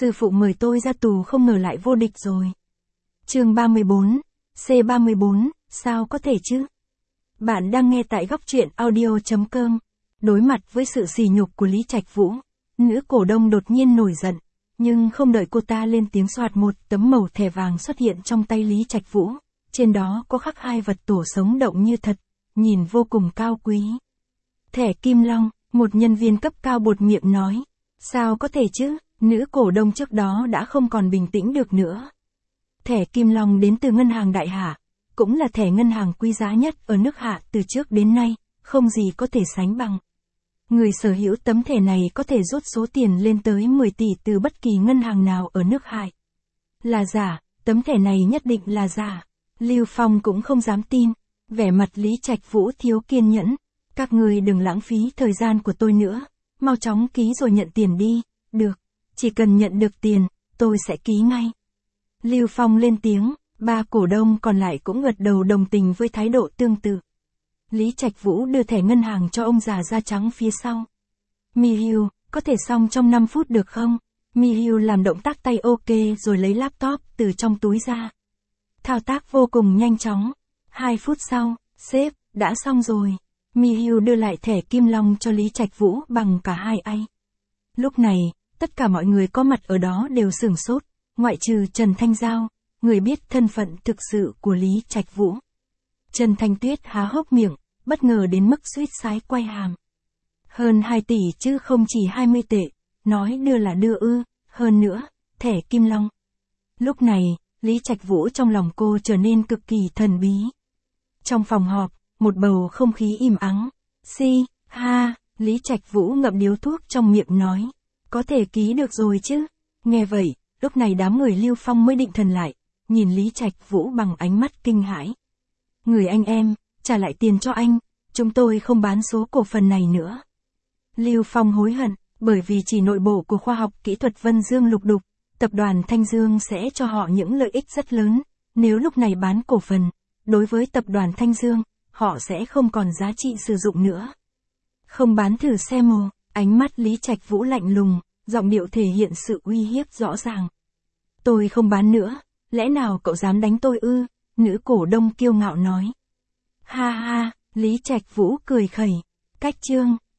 Sư phụ mời tôi ra tù không ngờ lại vô địch rồi. Chương 34, C34, sao có thể chứ? Bạn đang nghe tại góc truyện audio.com. Đối mặt với sự sỉ nhục của Lý Trạch Vũ, nữ cổ đông đột nhiên nổi giận, nhưng không đợi cô ta lên tiếng soạt một tấm màu thẻ vàng xuất hiện trong tay Lý Trạch Vũ, trên đó có khắc hai vật tổ sống động như thật, nhìn vô cùng cao quý. Thẻ Kim Long, một nhân viên cấp cao buột miệng nói, sao có thể chứ, nữ cổ đông trước đó đã không còn bình tĩnh được nữa. Thẻ Kim Long đến từ ngân hàng Đại Hạ, cũng là thẻ ngân hàng quý giá nhất ở nước Hạ từ trước đến nay, không gì có thể sánh bằng. Người sở hữu tấm thẻ này có thể rút số tiền lên tới 10 tỷ từ bất kỳ ngân hàng nào ở nước Hạ. Là giả, tấm thẻ này nhất định là giả. Lưu Phong cũng không dám tin, vẻ mặt Lý Trạch Vũ thiếu kiên nhẫn. Các người đừng lãng phí thời gian của tôi nữa, mau chóng ký rồi nhận tiền đi, được, chỉ cần nhận được tiền, tôi sẽ ký ngay. Lưu Phong lên tiếng, ba cổ đông còn lại cũng gật đầu đồng tình với thái độ tương tự. Lý Trạch Vũ đưa thẻ ngân hàng cho ông già da trắng phía sau. Mihiu, có thể xong trong 5 phút được không? Mihiu làm động tác tay ok rồi lấy laptop từ trong túi ra. Thao tác vô cùng nhanh chóng. 2 phút sau, sếp, đã xong rồi. Mihiu đưa lại thẻ Kim Long cho Lý Trạch Vũ bằng cả hai tay. Lúc này, tất cả mọi người có mặt ở đó đều sửng sốt, ngoại trừ Trần Thanh Giao, người biết thân phận thực sự của Lý Trạch Vũ. Trần Thanh Tuyết há hốc miệng, bất ngờ đến mức suýt sái quay hàm. Hơn 2 tỷ chứ không chỉ 20 tệ, nói đưa là đưa ư, hơn nữa, thẻ Kim Long. Lúc này, Lý Trạch Vũ trong lòng cô trở nên cực kỳ thần bí. Trong phòng họp, một bầu không khí im ắng. Lý Trạch Vũ ngậm điếu thuốc trong miệng nói, có thể ký được rồi chứ. Nghe vậy, lúc này đám người Lưu Phong mới định thần lại, nhìn Lý Trạch Vũ bằng ánh mắt kinh hãi. Người anh em, trả lại tiền cho anh, chúng tôi không bán số cổ phần này nữa. Lưu Phong hối hận, bởi vì chỉ nội bộ của khoa học kỹ thuật Vân Dương lục đục, tập đoàn Thanh Dương sẽ cho họ những lợi ích rất lớn, nếu lúc này bán cổ phần, đối với tập đoàn Thanh Dương, họ sẽ không còn giá trị sử dụng nữa. Không bán thử xem mồ, ánh mắt Lý Trạch Vũ lạnh lùng, giọng điệu thể hiện sự uy hiếp rõ ràng. Tôi không bán nữa, lẽ nào cậu dám đánh tôi ư? Nữ cổ đông kiêu ngạo nói. Ha ha, Lý Trạch Vũ cười khẩy. Cách chương